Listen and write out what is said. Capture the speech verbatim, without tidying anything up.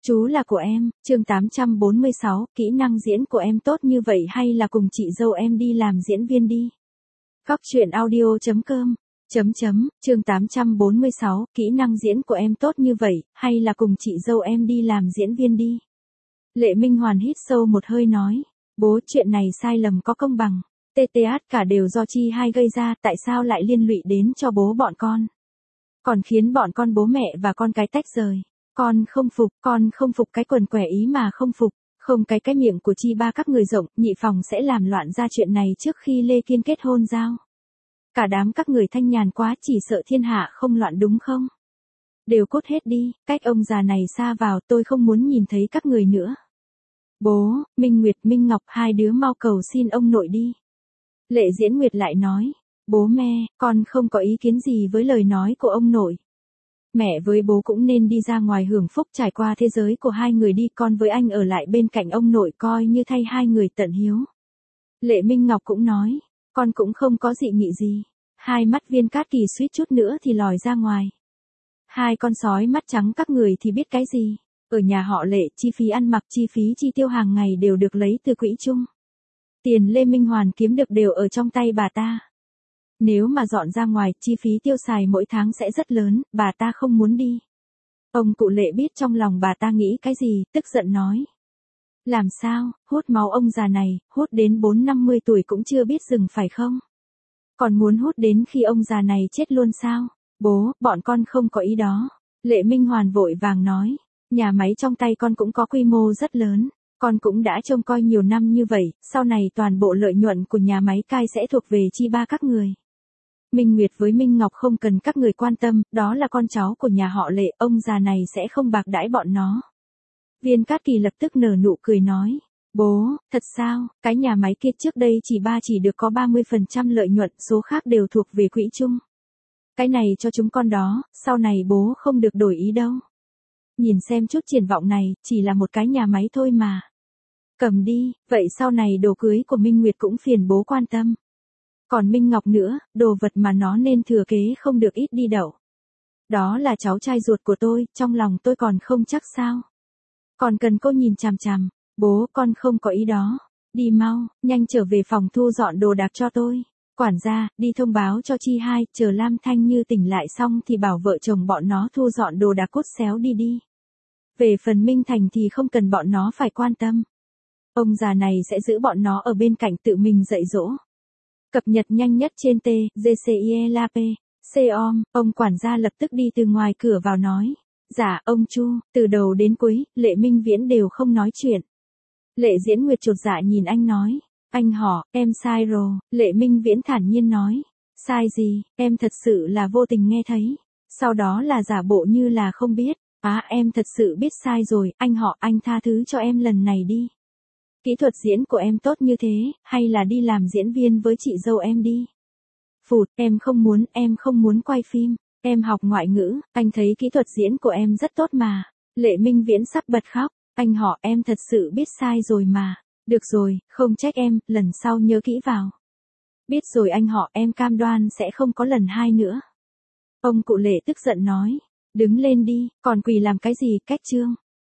Chú là của em, chương tám trăm bốn mươi sáu, kỹ năng diễn của em tốt như vậy hay là cùng chị dâu em đi làm diễn viên đi. Góc truyện audio chấm com, chấm chấm, chương tám trăm bốn mươi sáu, kỹ năng diễn của em tốt như vậy, hay là cùng chị dâu em đi làm diễn viên đi. Lệ Minh Hoàn hít sâu một hơi nói, bố chuyện này sai lầm có công bằng, tê tê át cả đều do chi hai gây ra, tại sao lại liên lụy đến cho bố bọn con. Còn khiến bọn con bố mẹ và con cái tách rời. Con không phục, con không phục cái quần què ý mà không phục, không cái cái miệng của chi ba các người rộng, nhị phòng sẽ làm loạn ra chuyện này trước khi Lê Kiên kết hôn giao. Cả đám các người thanh nhàn quá, chỉ sợ thiên hạ không loạn đúng không? Đều cút hết đi, cách ông già này xa vào, tôi không muốn nhìn thấy các người nữa. Bố, Minh Nguyệt, Minh Ngọc, hai đứa mau cầu xin ông nội đi. Lệ Diễn Nguyệt lại nói, bố mẹ, con không có ý kiến gì với lời nói của ông nội. Mẹ với bố cũng nên đi ra ngoài hưởng phúc, trải qua thế giới của hai người đi, con với anh ở lại bên cạnh ông nội coi như thay hai người tận hiếu. Lệ Minh Ngọc cũng nói, con cũng không có dị nghị gì. Hai mắt Viên Cát Kỳ suýt chút nữa thì lòi ra ngoài. Hai con sói mắt trắng các người thì biết cái gì. Ở nhà họ Lệ, chi phí ăn mặc, chi phí chi tiêu hàng ngày đều được lấy từ quỹ chung. Tiền Lê Minh Hoàn kiếm được đều ở trong tay bà ta. Nếu mà dọn ra ngoài, chi phí tiêu xài mỗi tháng sẽ rất lớn, bà ta không muốn đi. Ông cụ Lệ biết trong lòng bà ta nghĩ cái gì, tức giận nói. Làm sao, hút máu ông già này, hút đến bốn năm mươi tuổi cũng chưa biết dừng phải không? Còn muốn hút đến khi ông già này chết luôn sao? Bố, bọn con không có ý đó. Lệ Minh Hoàn vội vàng nói, nhà máy trong tay con cũng có quy mô rất lớn. Con cũng đã trông coi nhiều năm như vậy, sau này toàn bộ lợi nhuận của nhà máy cai sẽ thuộc về chi ba các người. Minh Nguyệt với Minh Ngọc không cần các người quan tâm, đó là con cháu của nhà họ Lệ, ông già này sẽ không bạc đãi bọn nó. Viên Cát Kỳ lập tức nở nụ cười nói, bố, thật sao, cái nhà máy kia trước đây chỉ ba chỉ được có ba mươi phần trăm lợi nhuận, số khác đều thuộc về quỹ chung. Cái này cho chúng con đó, sau này bố không được đổi ý đâu. Nhìn xem chút triển vọng này, chỉ là một cái nhà máy thôi mà. Cầm đi, vậy sau này đồ cưới của Minh Nguyệt cũng phiền bố quan tâm. Còn Minh Ngọc nữa, đồ vật mà nó nên thừa kế không được ít đi đậu. Đó là cháu trai ruột của tôi, trong lòng tôi còn không chắc sao. Còn cần cô nhìn chằm chằm, bố con không có ý đó. Đi mau, nhanh trở về phòng thu dọn đồ đạc cho tôi. Quản gia, đi thông báo cho chi hai, chờ Lam Thanh Như tỉnh lại xong thì bảo vợ chồng bọn nó thu dọn đồ đạc cút xéo đi đi. Về phần Minh Thành thì không cần bọn nó phải quan tâm. Ông già này sẽ giữ bọn nó ở bên cạnh tự mình dạy dỗ. Cập nhật nhanh nhất trên T, G C I E L A P, C O M, ông quản gia lập tức đi từ ngoài cửa vào nói. Dạ, ông Chu, từ đầu đến cuối, Lệ Minh Viễn đều không nói chuyện. Lệ Diễn Nguyệt chột dạ nhìn anh nói. Anh họ, em sai rồi, Lệ Minh Viễn thản nhiên nói. Sai gì, em thật sự là vô tình nghe thấy. Sau đó là giả bộ như là không biết. Á, à, em thật sự biết sai rồi, anh họ, anh tha thứ cho em lần này đi. Kỹ thuật diễn của em tốt như thế, hay là đi làm diễn viên với chị dâu em đi. Phụt, em không muốn, em không muốn quay phim, em học ngoại ngữ, anh thấy kỹ thuật diễn của em rất tốt mà. Lệ Minh Viễn sắp bật khóc, anh họ, em thật sự biết sai rồi mà. Được rồi, không trách em, lần sau nhớ kỹ vào. Biết rồi anh họ, em cam đoan sẽ không có lần hai nữa. Ông cụ Lệ tức giận nói, đứng lên đi, còn quỳ làm cái gì, cách chương.